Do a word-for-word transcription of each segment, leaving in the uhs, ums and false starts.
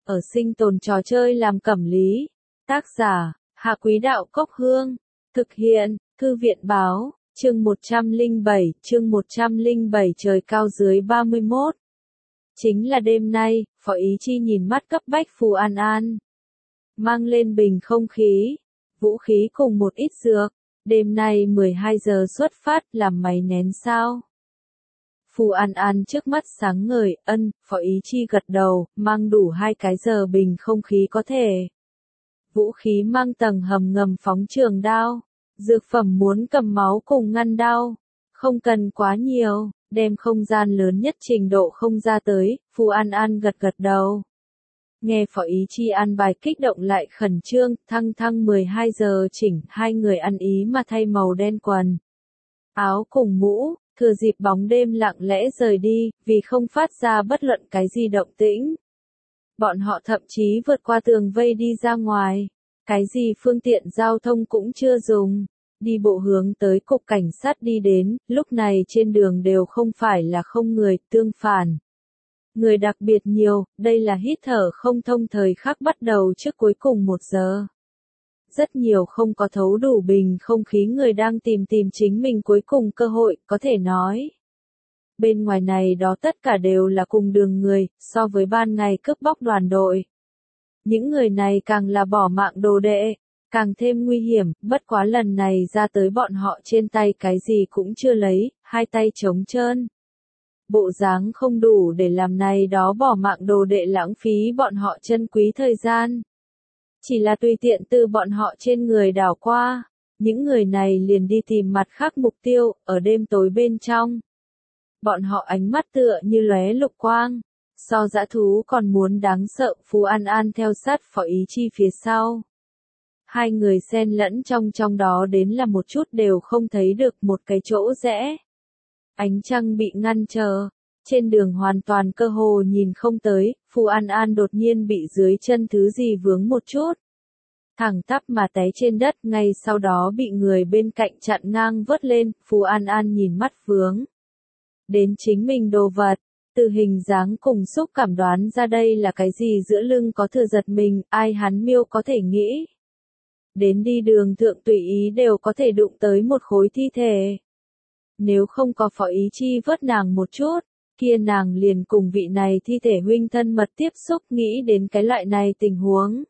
ở sinh tồn trò chơi làm cẩm lý. Tác giả, Hạ Quý Đạo Cốc Hương. Thực hiện, Thư viện Báo, chương một trăm lẻ bảy, chương một trăm lẻ bảy trời cao dưới ba mươi mốt. Chính là đêm nay, Phó Ý Chi nhìn mắt cấp bách Phù An An. Mang lên bình không khí, vũ khí cùng một ít dược. Đêm nay mười hai giờ xuất phát, làm máy nén sao? Phù An An trước mắt sáng ngời, ân, Phó Ý Chi gật đầu, mang đủ hai cái giờ bình không khí có thể. Vũ khí mang tầng hầm ngầm phóng trường đao, dược phẩm muốn cầm máu cùng ngăn đau, không cần quá nhiều, đem không gian lớn nhất trình độ không ra tới, Phù An An gật gật đầu. Nghe Phó Ý Chi an bài kích động lại khẩn trương, thăng thăng mười hai giờ chỉnh, hai người ăn ý mà thay màu đen quần. Áo cùng mũ, thừa dịp bóng đêm lặng lẽ rời đi, vì không phát ra bất luận cái gì động tĩnh. Bọn họ thậm chí vượt qua tường vây đi ra ngoài, cái gì phương tiện giao thông cũng chưa dùng. Đi bộ hướng tới cục cảnh sát đi đến, lúc này trên đường đều không phải là không người, tương phản. Người đặc biệt nhiều, đây là hít thở không thông thời khắc bắt đầu trước cuối cùng một giờ. Rất nhiều không có thấu đủ bình không khí người đang tìm tìm chính mình cuối cùng cơ hội, có thể nói. Bên ngoài này đó tất cả đều là cùng đường người, so với ban ngày cướp bóc đoàn đội. Những người này càng là bỏ mạng đồ đệ, càng thêm nguy hiểm, bất quá lần này ra tới bọn họ trên tay cái gì cũng chưa lấy, hai tay trống trơn. Bộ dáng không đủ để làm này đó bỏ mạng đồ đệ lãng phí bọn họ chân quý thời gian. Chỉ là tùy tiện từ bọn họ trên người đảo qua, những người này liền đi tìm mặt khác mục tiêu, ở đêm tối bên trong. Bọn họ ánh mắt tựa như lóe lục quang, so dã thú còn muốn đáng sợ. Phù An An theo sát Phó Ý Chi phía sau. Hai người xen lẫn trong trong đó đến là một chút đều không thấy được một cái chỗ rẽ. Ánh trăng bị ngăn trở, trên đường hoàn toàn cơ hồ nhìn không tới, Phù An An đột nhiên bị dưới chân thứ gì vướng một chút. Thẳng tắp mà té trên đất, ngay sau đó bị người bên cạnh chặn ngang vớt lên, Phù An An nhìn mắt vướng. Đến chính mình đồ vật, từ hình dáng cùng xúc cảm đoán ra đây là cái gì giữa lưng có thừa giật mình, ai hắn miêu có thể nghĩ. Đến đi đường thượng tùy ý đều có thể đụng tới một khối thi thể. Nếu không có Phó Ý Chi vớt nàng một chút, kia nàng liền cùng vị này thi thể huynh thân mật tiếp xúc, nghĩ đến cái loại này tình huống.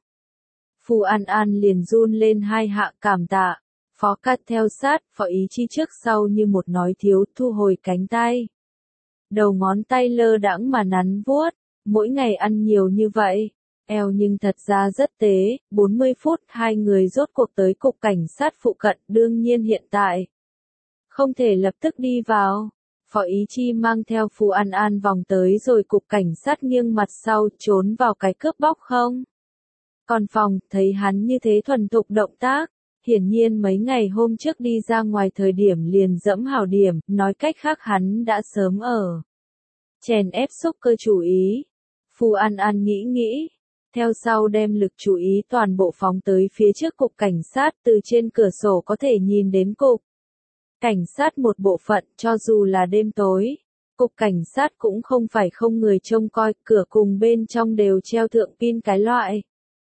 Phù An An liền run lên hai hạ, cảm tạ. Phó Cát theo sát, Phó Ý Chi trước sau như một nói thiếu, thu hồi cánh tay. Đầu ngón tay lơ đãng mà nắn vuốt, mỗi ngày ăn nhiều như vậy. Eo nhưng thật ra rất tế, bốn mươi phút hai người rốt cuộc tới cục cảnh sát phụ cận, đương nhiên hiện tại. Không thể lập tức đi vào. Phó Ý Chi mang theo Phù An An vòng tới rồi cục cảnh sát nghiêng mặt sau, trốn vào cái cướp bóc không. Còn phòng, thấy hắn như thế thuần thục động tác, hiển nhiên mấy ngày hôm trước đi ra ngoài thời điểm liền dẫm hảo điểm, nói cách khác hắn đã sớm ở. Chèn ép xúc cơ chú ý. Phù An An nghĩ nghĩ, theo sau đem lực chú ý toàn bộ phóng tới phía trước cục cảnh sát, từ trên cửa sổ có thể nhìn đến cục cảnh sát một bộ phận, cho dù là đêm tối, cục cảnh sát cũng không phải không người trông coi, cửa cùng bên trong đều treo thượng pin cái loại.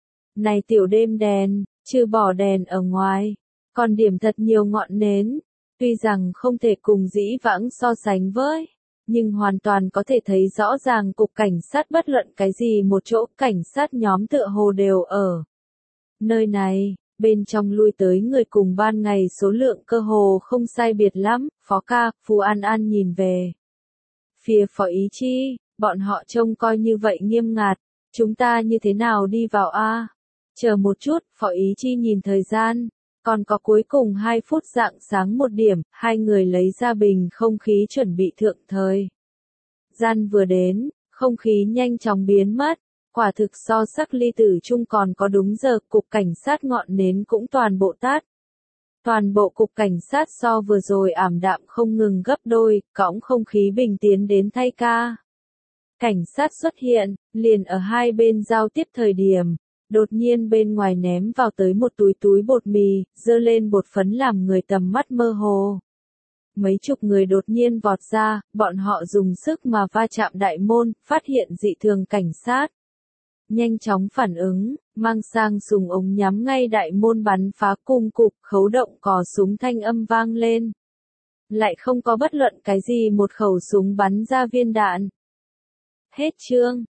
Này tiểu đêm đèn, trừ bỏ đèn ở ngoài, còn điểm thật nhiều ngọn nến, tuy rằng không thể cùng dĩ vãng so sánh với, nhưng hoàn toàn có thể thấy rõ ràng cục cảnh sát bất luận cái gì một chỗ cảnh sát nhóm tựa hồ đều ở. Nơi này, bên trong lui tới người cùng ban ngày số lượng cơ hồ không sai biệt lắm, Phó ca, Phù An An nhìn về. Phía Phó Ý Chi, bọn họ trông coi như vậy nghiêm ngặt, chúng ta như thế nào đi vào a? Chờ một chút, Phó Ý Chi nhìn thời gian, còn có cuối cùng hai phút rạng sáng một điểm, hai người lấy ra bình không khí chuẩn bị thượng thời. Gian vừa đến, không khí nhanh chóng biến mất, quả thực so sắc ly tử chung còn có đúng giờ, cục cảnh sát ngọn nến cũng toàn bộ tắt. Toàn bộ cục cảnh sát so vừa rồi ảm đạm không ngừng gấp đôi, cõng không khí bình tiến đến thay ca. Cảnh sát xuất hiện, liền ở hai bên giao tiếp thời điểm. Đột nhiên bên ngoài ném vào tới một túi túi bột mì, dơ lên bột phấn làm người tầm mắt mơ hồ. Mấy chục người đột nhiên vọt ra, bọn họ dùng sức mà va chạm đại môn, phát hiện dị thường cảnh sát. nhanh chóng phản ứng, mang sang dùng ống nhắm ngay đại môn bắn phá cung cụp, khấu động cò súng thanh âm vang lên. Lại không có bất luận cái gì một khẩu súng bắn ra viên đạn. Hết chương.